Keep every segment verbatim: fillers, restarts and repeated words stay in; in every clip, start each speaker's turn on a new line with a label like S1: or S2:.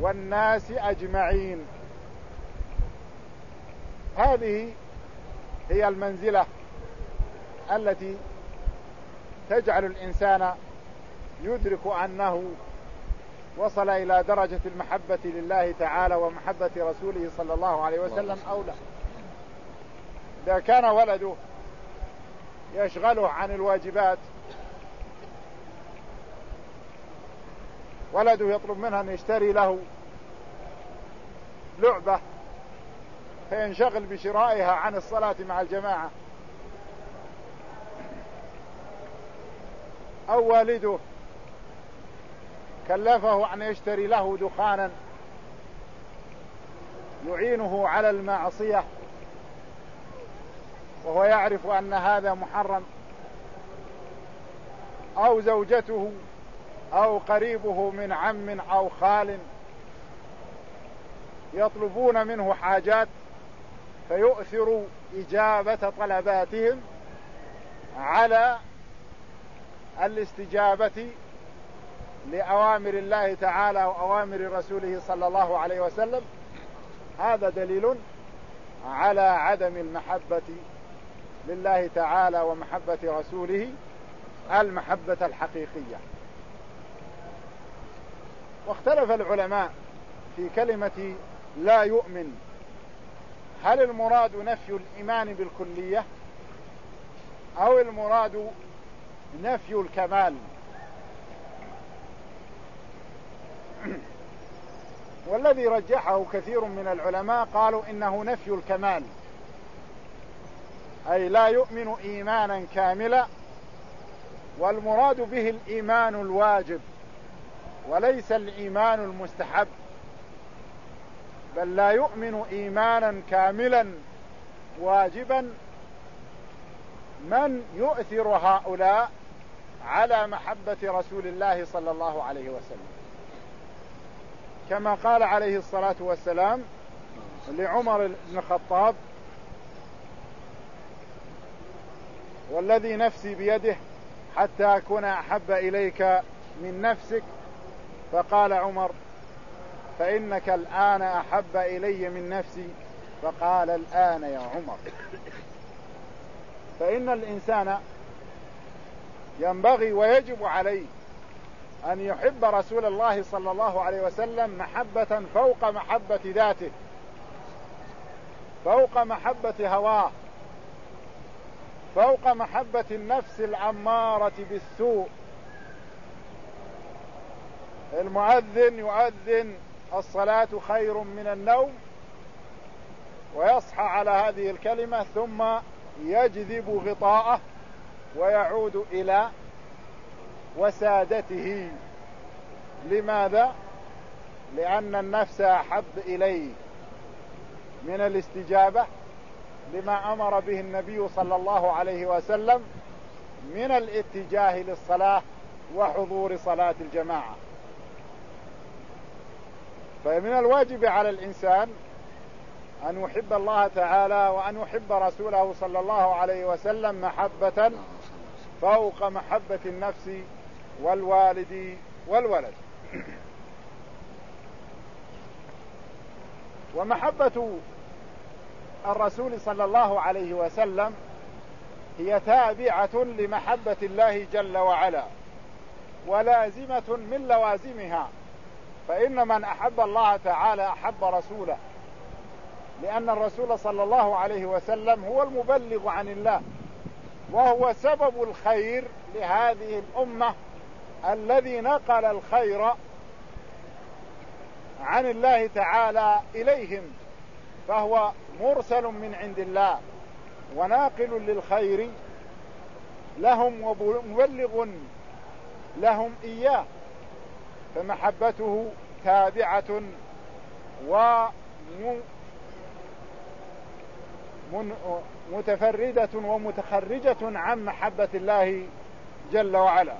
S1: والناس أجمعين. هذه هي المنزلة التي تجعل الإنسان يدرك أنه وصل إلى درجة المحبة لله تعالى ومحبة رسوله صلى الله عليه وسلم أو لا. إذا كان ولده يشغله عن الواجبات، ولده يطلب منه أن يشتري له لعبة فينشغل بشرائها عن الصلاة مع الجماعة، أو والده كلفه أن يشتري له دخانا يعينه على المعصية وهو يعرف أن هذا محرم، أو زوجته أو قريبه من عم أو خال يطلبون منه حاجات فيؤثر إجابة طلباتهم على الاستجابة لأوامر الله تعالى وأوامر رسوله صلى الله عليه وسلم. هذا دليل على عدم المحبة لله تعالى ومحبة رسوله المحبة الحقيقية. واختلف العلماء في كلمة لا يؤمن، هل المراد نفي الإيمان بالكلية أو المراد نفي الكمال؟ والذي رجحه كثير من العلماء قالوا إنه نفي الكمال، أي لا يؤمن إيمانا كاملا، والمراد به الإيمان الواجب وليس الإيمان المستحب، بل لا يؤمن إيمانا كاملا واجبا من يؤثر هؤلاء على محبة رسول الله صلى الله عليه وسلم، كما قال عليه الصلاة والسلام لعمر بن الخطاب: والذي نفسي بيده حتى أكون أحب إليك من نفسك. فقال عمر: فإنك الآن أحب إلي من نفسي. فقال: الآن يا عمر. فإن الإنسان ينبغي ويجب عليه أن يحب رسول الله صلى الله عليه وسلم محبة فوق محبة ذاته، فوق محبة هواه، فوق محبة النفس الأمارة بالسوء. المؤذن يؤذن الصلاة خير من النوم ويصحى على هذه الكلمة ثم يجذب غطاءه ويعود إلى وسادته. لماذا؟ لأن النفس أحب إليه من الاستجابة لما أمر به النبي صلى الله عليه وسلم من الاتجاه للصلاة وحضور صلاة الجماعة. فمن الواجب على الإنسان أن يحب الله تعالى وأن يحب رسوله صلى الله عليه وسلم محبة فوق محبة النفس والوالد والولد. ومحبة الرسول صلى الله عليه وسلم هي تابعة لمحبة الله جل وعلا ولازمة من لوازمها، فإن من أحب الله تعالى أحب رسوله، لأن الرسول صلى الله عليه وسلم هو المبلغ عن الله وهو سبب الخير لهذه الأمة الذي نقل الخير عن الله تعالى إليهم، فهو مرسل من عند الله وناقل للخير لهم ومبلغ لهم إياه، فمحبته تابعة ومتفردة ومتخرجة عن محبة الله جل وعلا.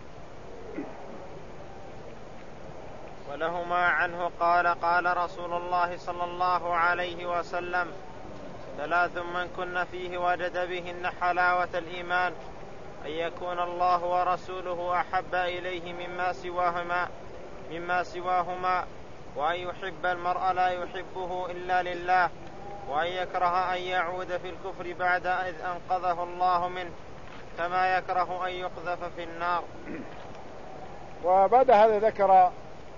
S2: ولهما عنه قال: قال رسول الله صلى الله عليه وسلم: ثلاث من كن فيه وجد بهن حلاوة الإيمان: أن يكون الله ورسوله أحب إليه مما سواهما مما سواهما وأن يحب المرء لا يحبه إلا لله، وأن يكره أن يعود في الكفر بعد إذ أنقذه الله منه، كما يكره أن يقذف في النار.
S1: وبعد هذا ذكر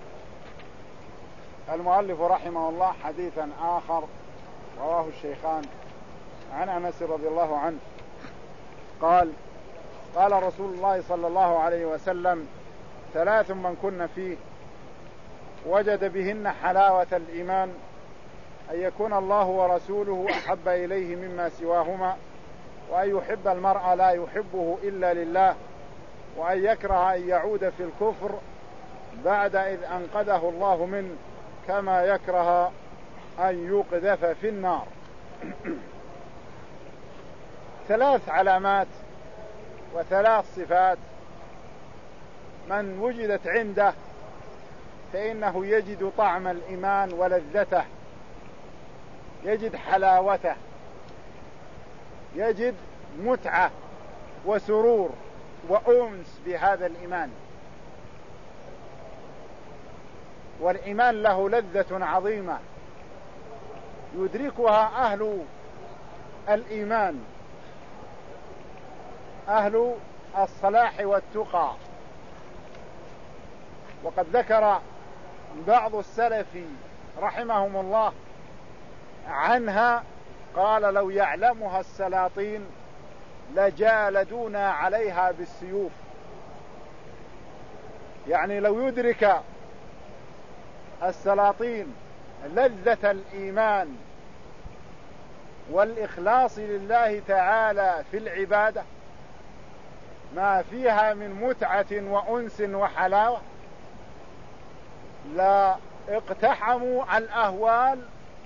S1: المؤلف رحمه الله حديثا آخر رواه الشيخان عن أنس رضي الله عنه قال: قال رسول الله صلى الله عليه وسلم: ثلاث من كن فيه وجد بهن حلاوة الإيمان: أن يكون الله ورسوله أحب إليه مما سواهما، وأن يحب المرء لا يحبه إلا لله، وأن يكره أن يعود في الكفر بعد إذ أنقذه الله منه، كما يكره أن يقذف في النار. ثلاث علامات وثلاث صفات من وجدت عنده فإنه يجد طعم الإيمان ولذته، يجد حلاوته، يجد متعة وسرور وأنس بهذا الإيمان. والإيمان له لذة عظيمة يدركها أهل الإيمان، أهل الصلاح والتقى. وقد ذكر بعض السلف رحمهم الله عنها قال: لو يعلمها السلاطين لجالدونا عليها بالسيوف. يعني لو يدرك السلاطين لذة الإيمان والإخلاص لله تعالى في العبادة ما فيها من متعة وأنس وحلاوة، لا اقتحموا الأهوال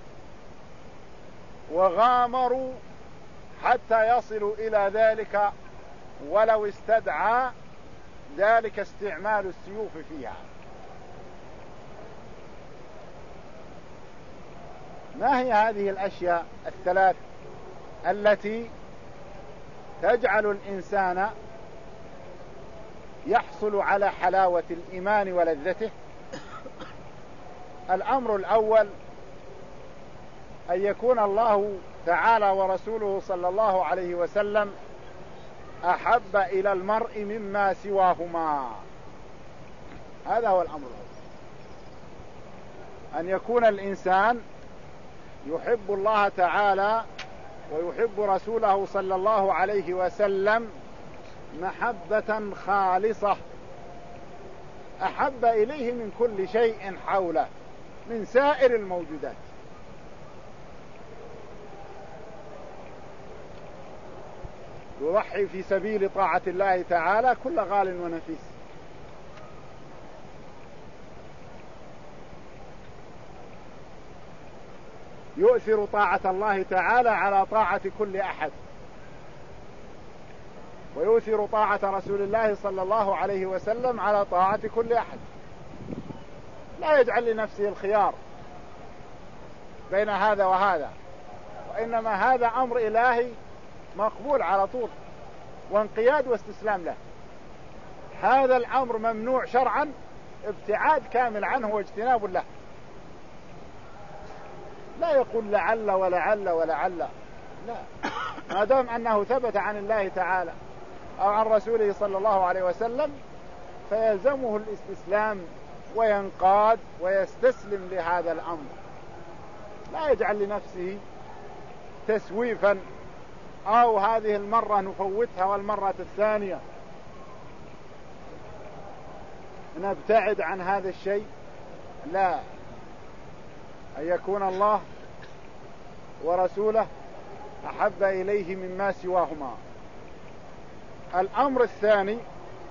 S1: وغامروا حتى يصلوا إلى ذلك، ولو استدعى ذلك استعمال السيوف فيها. ما هي هذه الأشياء الثلاث التي تجعل الإنسان يحصل على حلاوة الإيمان ولذته؟ الأمر الأول: أن يكون الله تعالى ورسوله صلى الله عليه وسلم أحب إلى المرء مما سواهما. هذا هو الأمر الأول، أن يكون الإنسان يحب الله تعالى ويحب رسوله صلى الله عليه وسلم محبة خالصة، أحب إليه من كل شيء حوله من سائر الموجودات. يضحي في سبيل طاعة الله تعالى كل غال ونفيس. يؤثر طاعة الله تعالى على طاعة كل أحد، ويؤثر طاعة رسول الله صلى الله عليه وسلم على طاعة كل أحد. لا يجعل لنفسه الخيار بين هذا وهذا، وإنما هذا أمر إلهي مقبول على طول، وانقياد واستسلام له. هذا الأمر ممنوع شرعا، ابتعاد كامل عنه واجتناب له. لا يقول لعل ولعل ولعل، لا، ما دام أنه ثبت عن الله تعالى أو عن رسوله صلى الله عليه وسلم فيلزمه الاستسلام وينقاد ويستسلم لهذا الأمر. لا يجعل لنفسه تسويفا أو هذه المرة نفوتها والمرة الثانية نبتعد عن هذا الشيء. لا، أن يكون الله ورسوله أحب إليه مما سواهما. الأمر الثاني: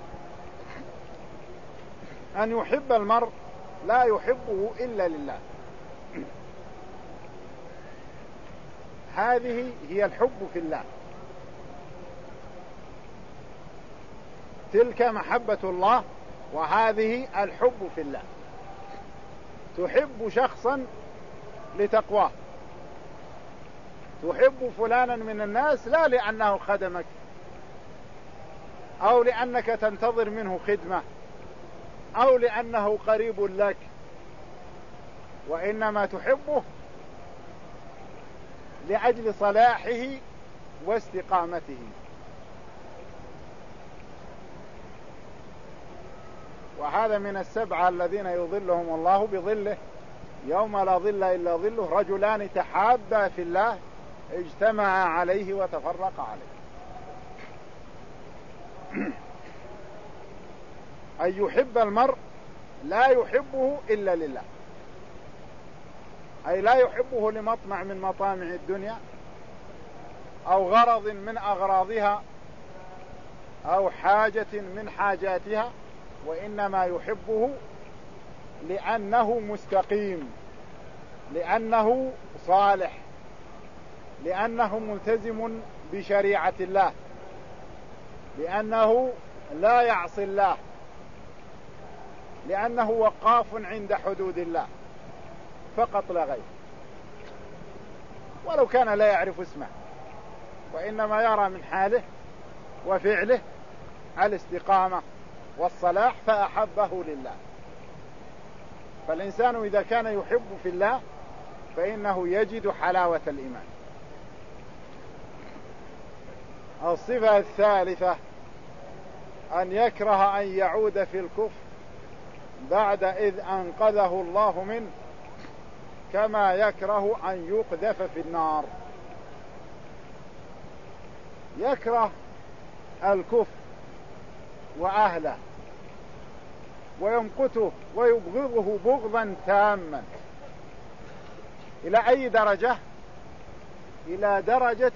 S1: أن يحب المرء لا يحبه إلا لله. هذه هي الحب في الله، تلك محبة الله، وهذه الحب في الله. تحب شخصا لتقواه، تحب فلانا من الناس لا لأنه خدمك أو لأنك تنتظر منه خدمة أو لأنه قريب لك، وإنما تحبه لأجل صلاحه واستقامته. وهذا من السبعة الذين يظلهم الله بظله يوم لا ظل إلا ظله: رجلان تحابا في الله اجتمعا عليه وتفرقا عليه. أن يحب المرء لا يحبه إلا لله، أي لا يحبه لمطمع من مطامع الدنيا أو غرض من أغراضها أو حاجة من حاجاتها، وإنما يحبه لأنه مستقيم، لأنه صالح، لأنه ملتزم بشريعة الله، لأنه لا يعصي الله، لأنه وقاف عند حدود الله فقط لا غير، ولو كان لا يعرف اسمه، وإنما يرى من حاله وفعله الاستقامة والصلاح فأحبه لله. فالإنسان إذا كان يحب في الله فإنه يجد حلاوة الإيمان. الصفة الثالثة أن يكره أن يعود في الكفر بعد إذ أنقذه الله منه، كما يكره أن يقذف في النار. يكره الكفر وأهله ويمقته ويبغضه بغضا تاما. إلى أي درجة؟ إلى درجة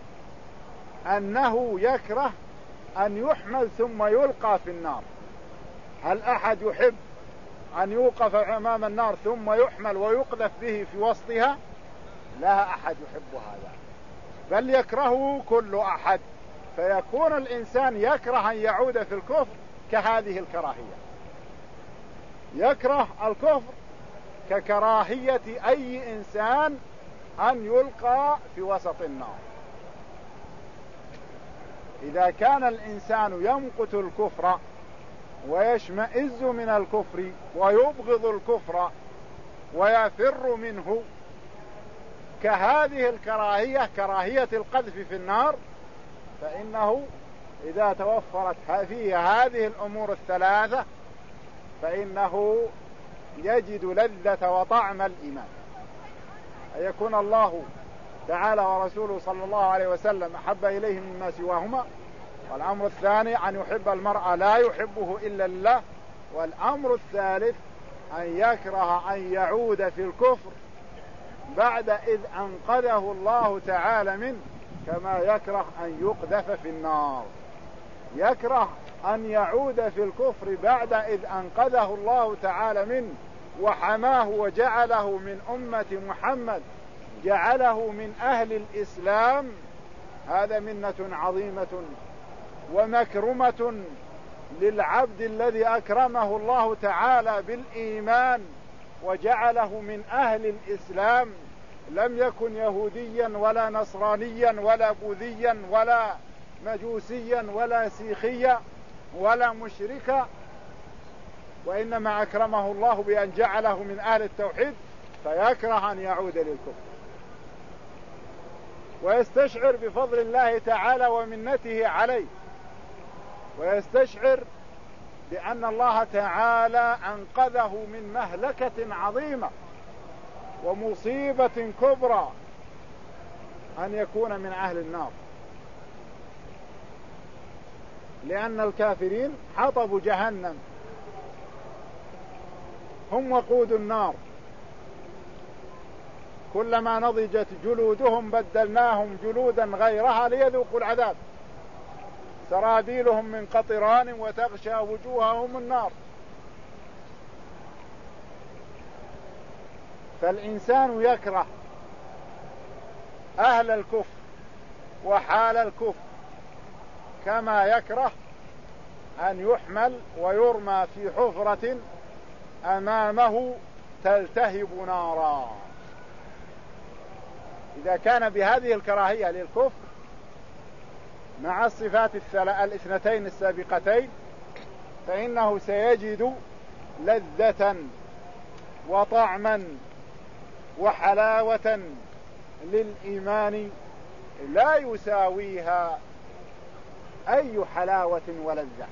S1: أنه يكره أن يحمل ثم يلقى في النار. هل أحد يحب أن يوقف أمام النار ثم يحمل ويقذف به في وسطها؟ لا أحد يحب هذا، بل يكرهه كل أحد. فيكون الإنسان يكره أن يعود في الكفر كهذه الكراهية. يكره الكفر ككراهية أي إنسان أن يلقى في وسط النار. إذا كان الإنسان يمقت الكفر ويشمئز من الكفر ويبغض الكفر ويفر منه كهذه الكراهية، كراهية القذف في النار، فإنه إذا توفرت فيه هذه الأمور الثلاثة فإنه يجد لذة وطعم الإيمان. أن يكون الله تعالى ورسوله صلى الله عليه وسلم أحب إليه مما سواهما، والأمر الثاني أن يحب المرء لا يحبه إلا الله، والأمر الثالث أن يكره أن يعود في الكفر بعد إذ أنقذه الله تعالى منه، كما يكره أن يقذف في النار. يكره أن يعود في الكفر بعد إذ أنقذه الله تعالى منه وحماه وجعله من أمة محمد، جعله من أهل الإسلام. هذا منة عظيمة ومكرمة للعبد الذي أكرمه الله تعالى بالإيمان وجعله من أهل الإسلام، لم يكن يهوديا ولا نصرانيا ولا بوذيا ولا مجوسيا ولا سيخيا ولا مشركا، وإنما أكرمه الله بأن جعله من أهل التوحيد، فيكره أن يعود للكفر ويستشعر بفضل الله تعالى ومنته عليه، ويستشعر بأن الله تعالى أنقذه من مهلكة عظيمة ومصيبة كبرى أن يكون من أهل النار، لأن الكافرين حطب جهنم، هم وقود النار، كلما نضجت جلودهم بدلناهم جلودا غيرها ليذوقوا العذاب، سرابيلهم من قطران وتغشى وجوههم النار. فالإنسان يكره أهل الكفر وحال الكفر كما يكره أن يحمل ويرمى في حفرة أمامه تلتهب نارا. إذا كان بهذه الكراهية للكفر مع الصفات الاثنتين السابقتين فإنه سيجد لذة وطعما وحلاوة للإيمان لا يساويها أي حلاوة ولذة.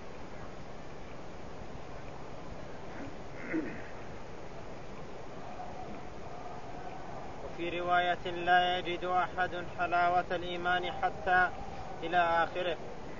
S2: وفي رواية لا يجد أحد حلاوة الإيمان حتى إلى آخره.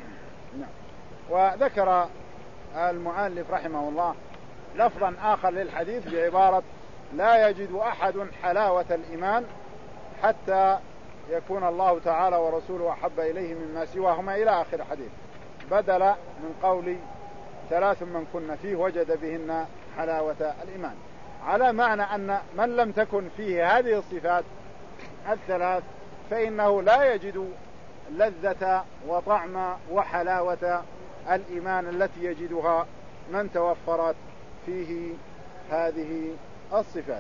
S1: وذكر المؤلف رحمه الله لفظا آخر للحديث بعبارة لا يجد أحد حلاوة الإيمان حتى يكون الله تعالى ورسوله أحب إليه مما سواهما إلى آخر الحديث، بدل من قول ثلاث من كن فيه وجد بهن حلاوة الإيمان، على معنى أن من لم تكن فيه هذه الصفات الثلاث فإنه لا يجد لذة وطعم وحلاوة الإيمان التي يجدها من توفرت فيه هذه الصفات.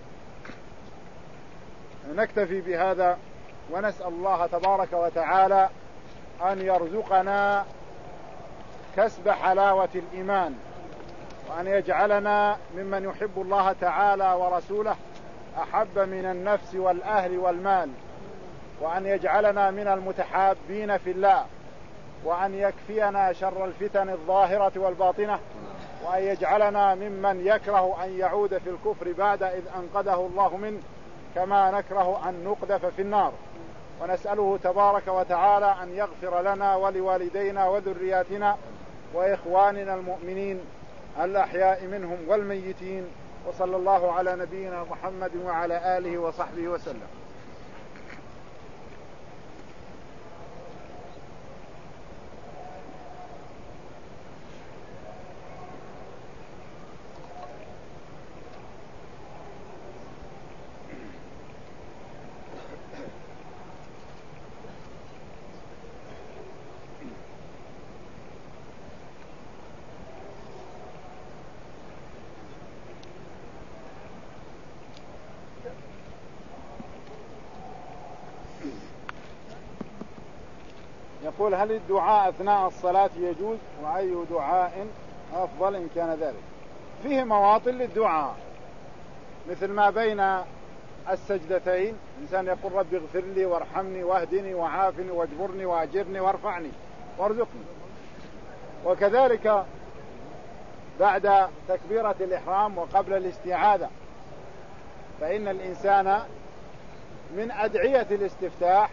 S1: نكتفي بهذا ونسأل الله تبارك وتعالى أن يرزقنا كسب حلاوة الإيمان، وأن يجعلنا ممن يحب الله تعالى ورسوله أحب من النفس والأهل والمال، وأن يجعلنا من المتحابين في الله، وأن يكفينا شر الفتن الظاهرة والباطنة، وأن يجعلنا ممن يكره أن يعود في الكفر بعد إذ أنقذه الله منه، كما نكره أن نقذف في النار. ونسأله تبارك وتعالى أن يغفر لنا ولوالدينا وذرياتنا وإخواننا المؤمنين الأحياء منهم والميتين، وصلى الله على نبينا محمد وعلى آله وصحبه وسلم. يقول هل الدعاء أثناء الصلاة يجوز، وأي دعاء أفضل إن كان ذلك؟ فيه مواطن للدعاء مثل ما بين السجدتين، الإنسان يقول رب اغفر لي وارحمني واهدني وعافني واجبرني واجرني وارفعني وارزقني. وكذلك بعد تكبيرة الإحرام وقبل الاستعاذة، فإن الإنسان من أدعية الاستفتاح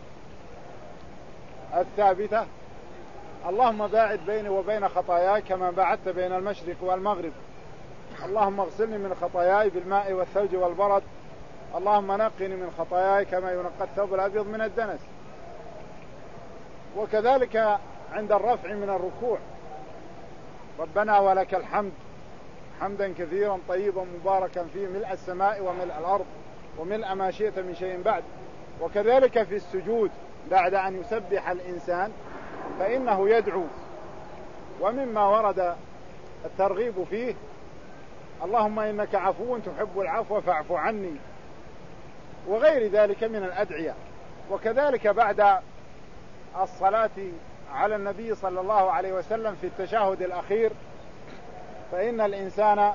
S1: الثابتة اللهم باعد بيني وبين خطاياي كما باعدت بين المشرق والمغرب، اللهم اغسلني من خطاياي بالماء والثلج والبرد، اللهم نقني من خطاياي كما ينقى الثوب الأبيض من الدنس. وكذلك عند الرفع من الركوع ربنا ولك الحمد حمدا كثيرا طيبا مباركا فيه ملء السماء وملء الأرض وملء ما شئت من شيء بعد. وكذلك في السجود بعد أن يسبح الإنسان فإنه يدعو، ومما ورد الترغيب فيه اللهم إنك عفو تحب العفو فاعف عني، وغير ذلك من الأدعية. وكذلك بعد الصلاة على النبي صلى الله عليه وسلم في التشهد الأخير فإن الإنسان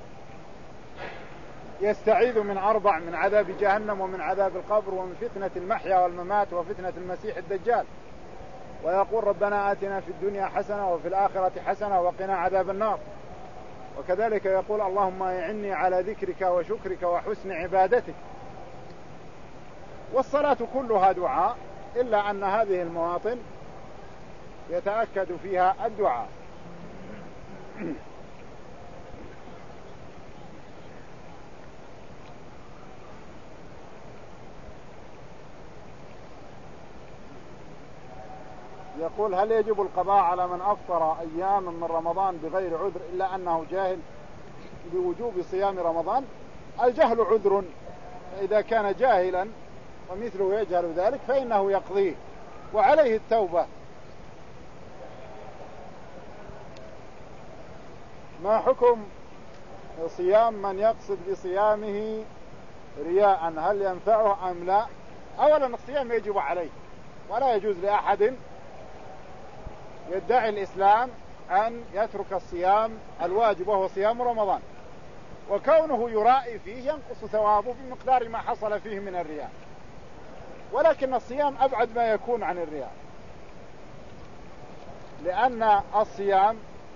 S1: يستعيذ من أربع: من عذاب جهنم ومن عذاب القبر ومن فتنة المحيا والممات وفتنة المسيح الدجال، ويقول ربنا آتنا في الدنيا حسنة وفي الآخرة حسنة وقنا عذاب النار. وكذلك يقول اللهم أعني على ذكرك وشكرك وحسن عبادتك. والصلاة كلها دعاء، إلا أن هذه المواطن يتأكد فيها الدعاء. يقول هل يجب القضاء على من أفطر أياما من رمضان بغير عذر إلا أنه جاهل بوجوب صيام رمضان؟ الجهل عذر، فإذا كان جاهلا ومثله يجهل ذلك فإنه يقضيه وعليه التوبة. ما حكم صيام من يقصد بصيامه رياء، هل ينفعه أم لا؟ أولا الصيام يجب عليه، ولا يجوز لأحد يدعي الإسلام أن يترك الصيام الواجب وهو صيام رمضان، وكونه يرائي فيه ينقص ثوابه بمقدار ما حصل فيه من الرياء. ولكن الصيام أبعد ما يكون عن الرياء، لأن الصيام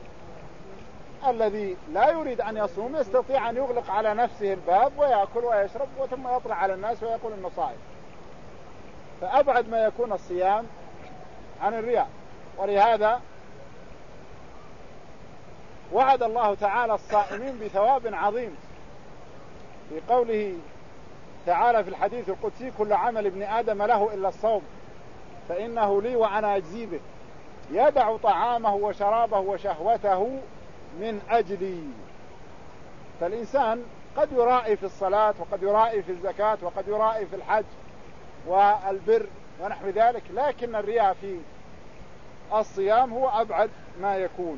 S1: الذي لا يريد أن يصوم يستطيع أن يغلق على نفسه الباب ويأكل ويشرب ثم يطلع على الناس ويقول إنه صائم، فأبعد ما يكون الصيام عن الرياء. ولهذا وعد الله تعالى الصائمين بثواب عظيم في قوله تعالى في الحديث القدسي: كل عمل ابن آدم له إلا الصوم فإنه لي وأنا أجزي به، يدع طعامه وشرابه وشهوته من أجلي. فالإنسان قد يرائي في الصلاة وقد يرائي في الزكاة وقد يرائي في الحج والبر ونحو ذلك، لكن الرياء في الصيام هو أبعد ما يكون.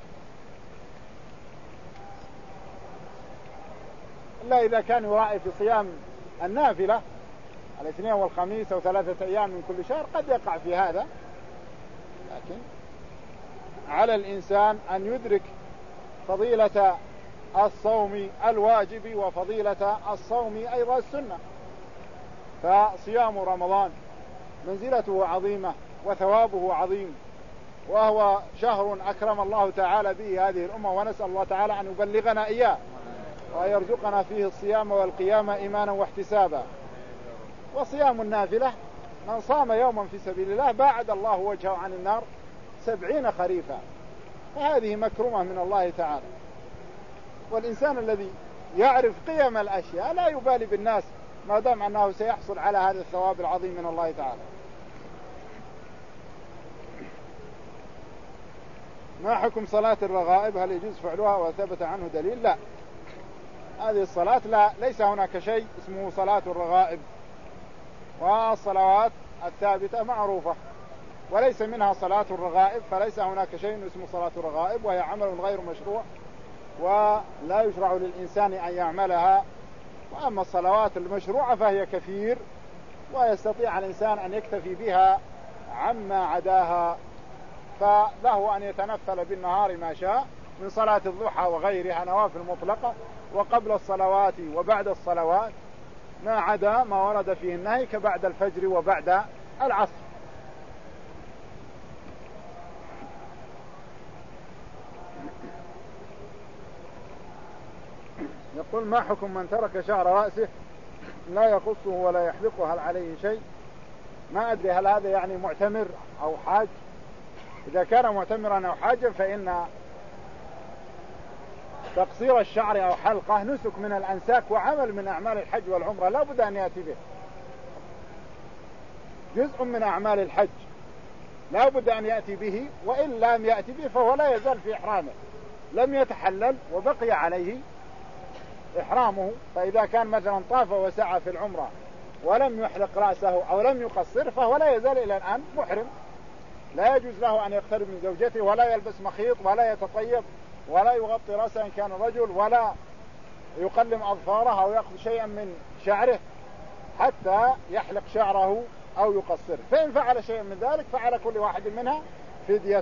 S1: إلا إذا كان يرائي في صيام النافلة الاثنين والخميس أو ثلاثة أيام من كل شهر قد يقع في هذا، لكن على الإنسان أن يدرك فضيلة الصوم الواجب وفضيلة الصوم أيضا السنة. فصيام رمضان منزلته عظيمة وثوابه عظيم، وهو شهر أكرم الله تعالى به هذه الأمة، ونسأل الله تعالى أن يبلغنا إياه ويرزقنا فيه الصيام والقيام إيمانا واحتسابا. وصيام النافلة من صام يوما في سبيل الله باعد الله وجهه عن النار سبعين خريفا، فهذه مكرمة من الله تعالى. والإنسان الذي يعرف قيم الأشياء لا يبالي بالناس ما دام أنه سيحصل على هذا الثواب العظيم من الله تعالى. ما حكم صلاة الرغائب؟ هل يجوز فعلها وثبت عنه دليل؟ لا، هذه الصلاة لا ليس هناك شيء اسمه صلاة الرغائب، والصلوات الثابتة معروفة وليس منها صلاة الرغائب، فليس هناك شيء اسمه صلاة الرغائب، وهي عمل غير مشروع ولا يشرع للإنسان أن يعملها. وأما الصلوات المشروعة فهي كثير ويستطيع الإنسان أن يكتفي بها عما عداها، فله أن يتنفل بالنهار ما شاء من صلاة الضحى وغيرها نوافل مطلقة، وقبل الصلوات وبعد الصلوات ما عدا ما ورد فيه النهي كبعد الفجر وبعد العصر. يقول: ما حكم من ترك شعر رأسه لا يقصه ولا يحلقه، هل عليه شيء؟ ما أدري هل هذا يعني معتمر أو حاج. إذا كان معتمرا أو حاجا فإن تقصير الشعر أو حلقه نسك من الأنساك وعمل من أعمال الحج والعمرة لا بد أن يأتي به، جزء من أعمال الحج لا بد أن يأتي به، وإن لم يأتي به فهو لا يزال في إحرامه، لم يتحلل وبقي عليه إحرامه. فإذا كان مثلا طاف وسعى في العمرة ولم يحلق رأسه أو لم يقصر فهو لا يزال إلى الآن محرم، لا يجوز له أن يقترب من زوجته ولا يلبس مخيط ولا يتطيب ولا يغطي رأسه إن كان رجل ولا يقلم أظفاره أو يأخذ شيئا من شعره حتى يحلق شعره أو يقصر. فإن فعل شيئا من ذلك فعلى كل واحد منها فدية.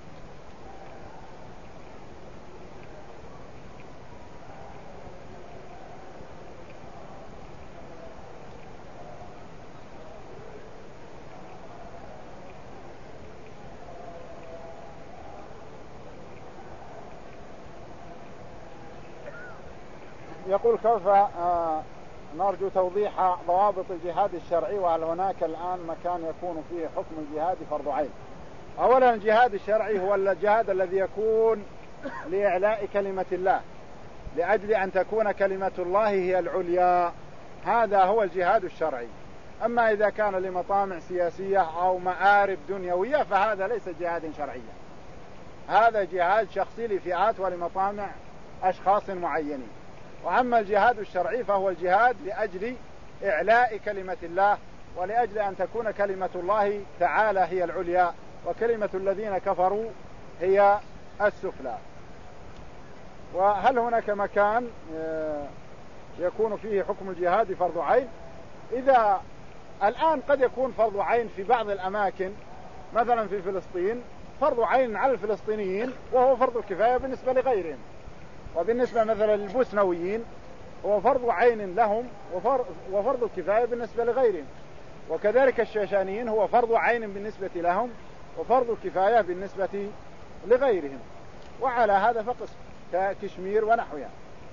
S1: يقول: كيف آه نرجو توضيح ضوابط الجهاد الشرعي، وهل هناك الآن مكان يكون فيه حكم الجهاد فرض عين؟ أولا الجهاد الشرعي هو الجهاد الذي يكون لإعلاء كلمة الله، لأجل أن تكون كلمة الله هي العليا، هذا هو الجهاد الشرعي. أما إذا كان لمطامع سياسية أو مآرب دنيوية فهذا ليس جهاد شرعيا، هذا جهاد شخصي لفئات ولمطامع أشخاص معينين. وأما الجهاد الشرعي فهو الجهاد لأجل إعلاء كلمة الله، ولأجل أن تكون كلمة الله تعالى هي العليا وكلمة الذين كفروا هي السفلى. وهل هناك مكان يكون فيه حكم الجهاد فرض عين؟ إذا الآن قد يكون فرض عين في بعض الأماكن، مثلا في فلسطين فرض عين على الفلسطينيين وهو فرض الكفاية بالنسبة لغيرهم، وبالنسبة مثلا للبوسنويين هو فرض عين لهم وفرض كفاية بالنسبة لغيرهم، وكذلك الشيشانيين هو فرض عين بالنسبة لهم وفرض كفاية بالنسبة لغيرهم، وعلى هذا فقس ككشمير ونحوها.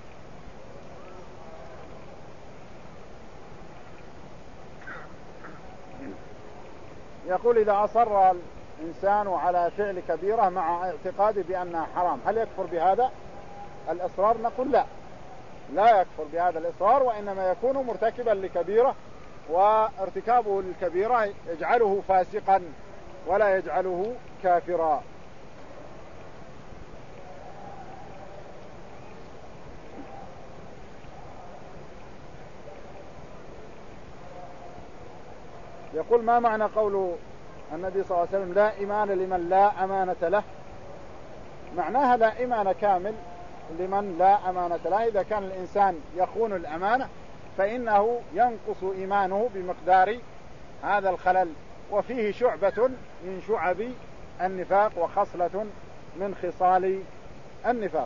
S1: يقول إذا أصر الإنسان على فعل كبيرة مع اعتقاده بأنها حرام هل يكفر بهذا الإصرار؟ نقول لا، لا يكفر بهذا الإصرار، وإنما يكون مرتكبا لكبيرة، وارتكابه للكبيرة يجعله فاسقا ولا يجعله كافرا. يقول ما معنى قول النبي صلى الله عليه وسلم لا إيمان لمن لا أمانة له؟ معناها لا إيمان كامل لمن لا أمانة له. إذا كان الإنسان يخون الأمانة فإنه ينقص إيمانه بمقدار هذا الخلل، وفيه شعبة من شعب النفاق وخصلة من خصال النفاق.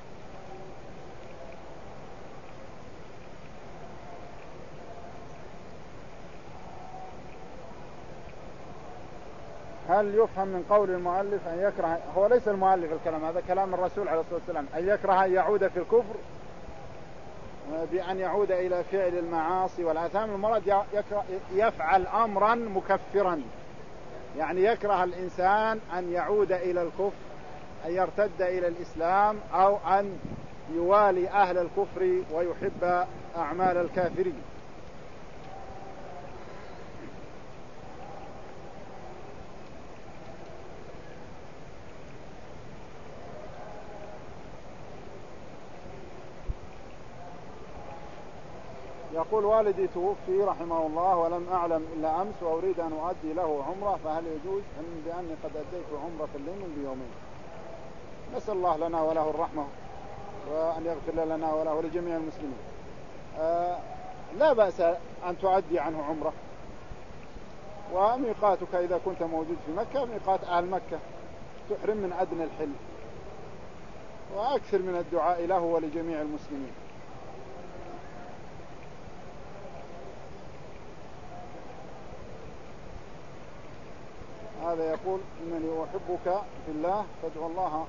S1: هل يفهم من قول المؤلف أن يكره، هو ليس المؤلف الكلام هذا كلام الرسول عليه الصلاة والسلام، أن يكره أن يعود في الكفر بأن يعود إلى فعل المعاصي والآثام؟ المراد يفعل أمرا مكفرا، يعني يكره الإنسان أن يعود إلى الكفر، أن يرتد إلى الإسلام، أو أن يوالي أهل الكفر ويحب أعمال الكافرين. يقول والدي توفي رحمه الله ولم أعلم إلا أمس وأريد أن أؤدي له عمرة، فهل يجوز أن بأني قد أديت عمرة لمن بيومين؟ نسأل الله لنا وله الرحمة وأن يغفر لنا وله ولجميع المسلمين. آه لا بأس أن تؤدي عنه عمرة، وميقاتك إذا كنت موجود في مكة ميقات أهل مكة، تحرم من أدنى الحل، وأكثر من الدعاء له ولجميع المسلمين. هذا يقول إنني أحبك في الله فادعو الله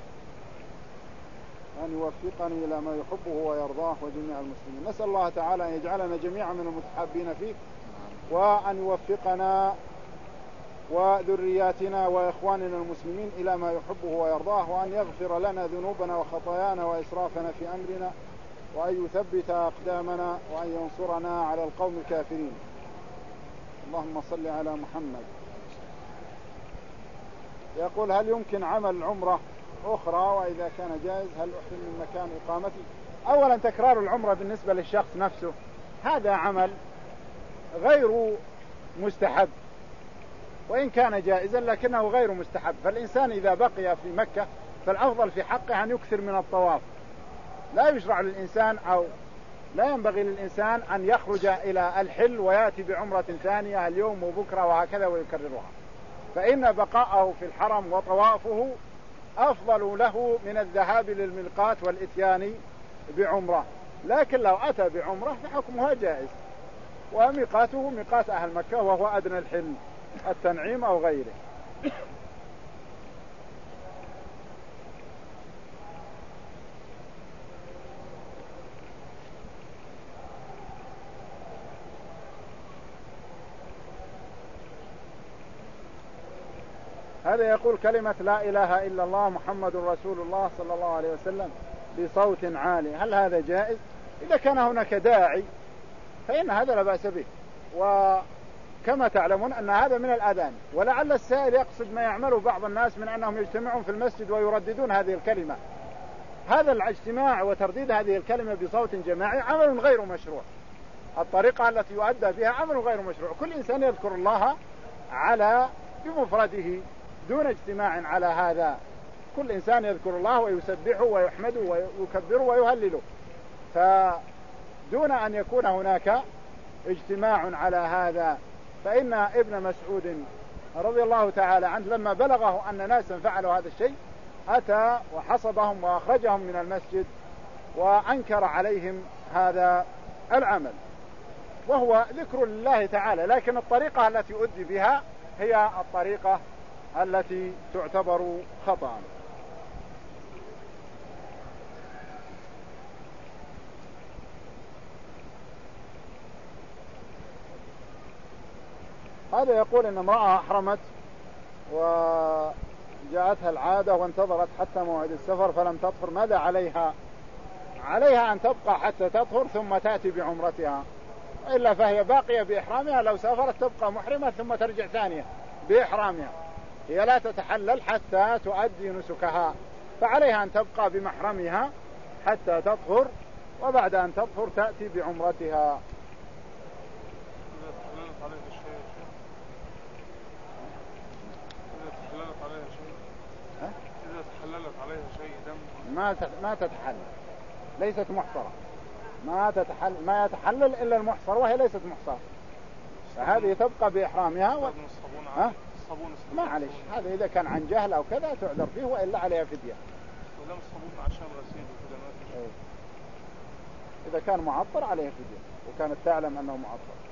S1: أن يوفقني إلى ما يحبه ويرضاه وجميع المسلمين. نسأل الله تعالى أن يجعلنا جميعا من المتحابين فيه، وأن يوفقنا وذرياتنا وإخواننا المسلمين إلى ما يحبه ويرضاه، وأن يغفر لنا ذنوبنا وخطايانا وإسرافنا في أمرنا، وأن يثبت أقدامنا، وأن ينصرنا على القوم الكافرين. اللهم صل على محمد. يقول هل يمكن عمل عمرة أخرى، وإذا كان جائز هل أحسن من مكان إقامتي؟ أولا تكرار العمرة بالنسبة للشخص نفسه هذا عمل غير مستحب، وإن كان جائزا لكنه غير مستحب. فالإنسان إذا بقي في مكة فالأفضل في حقه أن يكثر من الطواف. لا يشرع للإنسان أو لا ينبغي للإنسان أن يخرج إلى الحل ويأتي بعمرة ثانية اليوم وبكرة وهكذا ويكررها، فإن بقاءه في الحرم وطوافه أفضل له من الذهاب للميقات والإتيان بعمرة. لكن لو أتى بعمرة فحكمها جائز، وميقاته ميقات أهل مكة وهو أدنى الحل، التنعيم أو غيره. هذا يقول كلمة لا إله إلا الله محمد رسول الله صلى الله عليه وسلم بصوت عالي، هل هذا جائز؟ إذا كان هناك داعي فإن هذا لا بأس به. وكما تعلمون أن هذا من الأذان، ولعل السائل يقصد ما يعمله بعض الناس من أنهم يجتمعون في المسجد ويرددون هذه الكلمة. هذا الاجتماع وترديد هذه الكلمة بصوت جماعي عمل غير مشروع، الطريقة التي يؤدى بها عمل غير مشروع. كل إنسان يذكر الله على بمفرده دون اجتماع على هذا، كل إنسان يذكر الله ويسبحه ويحمده ويكبره ويهلله، فدون أن يكون هناك اجتماع على هذا. فإن ابن مسعود رضي الله تعالى عنه لما بلغه أن ناسا فعلوا هذا الشيء أتى وحصبهم وأخرجهم من المسجد وأنكر عليهم هذا العمل، وهو ذكر لله تعالى، لكن الطريقة التي أدي بها هي الطريقة التي تعتبر خطأ. هذا يقول إن امرأة أحرمت وجاءتها العادة وانتظرت حتى موعد السفر فلم تطهر، ماذا عليها؟ عليها أن تبقى حتى تطهر ثم تأتي بعمرتها، إلا فهي باقية بإحرامها. لو سافرت تبقى محرمة ثم ترجع ثانية بإحرامها، هي لا تتحلل حتى تؤدي نسكها، فعليها أن تبقى بمحرمها حتى تطهر، وبعد أن تطهر تأتي بعمرتها.
S3: إذا تحللت عليها شيء دم
S1: ما ما تتحلل، ليست محصرة، ما تتحل ما يتحلل إلا المحصر وهي ليست محصرة، فهذه تبقى بإحرامها و... ها؟ ما عليش، هذا إذا كان عن جهل أو كذا تعذر فيه، وإلا عليها فدية.
S3: ولم الصابون عشان غسيل وكذا ما في شيء.
S1: إذا كان معطر عليها فدية، وكانت تعلم أنه معطر.